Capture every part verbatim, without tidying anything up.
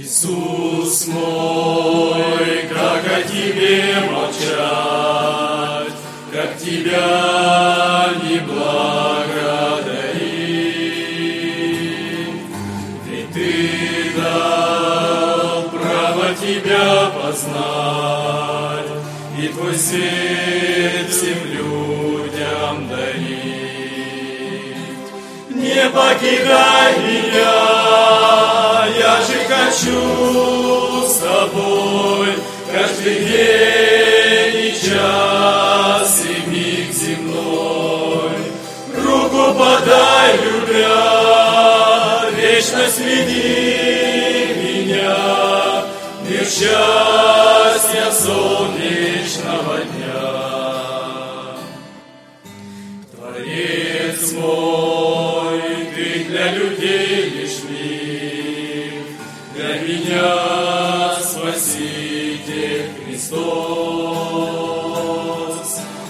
Иисус мой, как о Тебе молчать, как Тебя не благодарить. Ведь Ты дал право Тебя познать, и Твой свет всем людям дарить. Не покидай меня, я же хочу с Тобой каждый день и час, и миг земной. Руку подай, любя, вечность веди меня, мир счастья солнечного дня. Творец мой, Ты для людей лишь мир, для меня Спаситель Христос,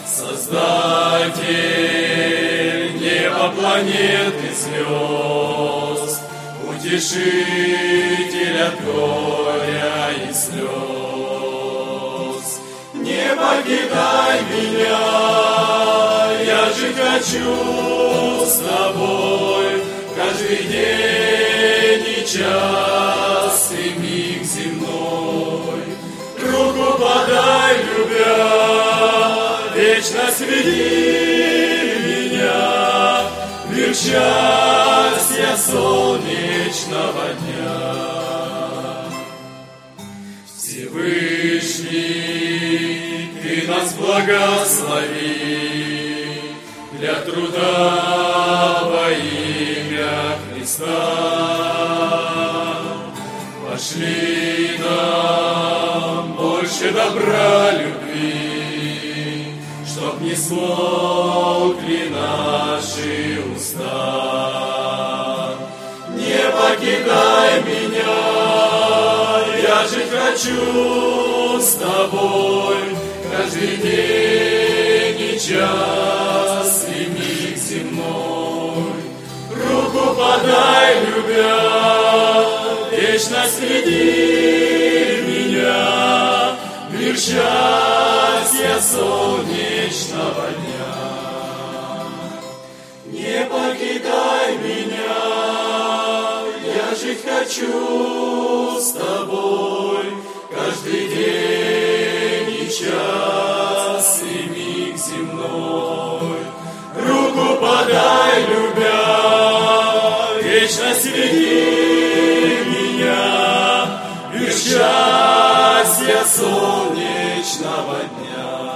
Создатель неба, планет и звезд, Утешитель от горя и слез. Не покидай меня, я же хочу с Тобой каждый день и час, и миг земной. Руку подай, любя, вечность веди меня, мир счастья солнечного дня. Всевышний, Ты нас благослови для труда во имя Христа. Пошли нам больше добра, любви, чтоб не смолкли наши уста. Не покидай меня, я же хочу с Тобой каждый день и час, и миг земной. Руку подай, любя, вечность веди меня, мир счастья солнечного дня. Не покидай меня, я же хочу с Тобой каждый день и час, и миг земной. Руку подай, любя, вечность веди меня, мир счастья солнечного дня.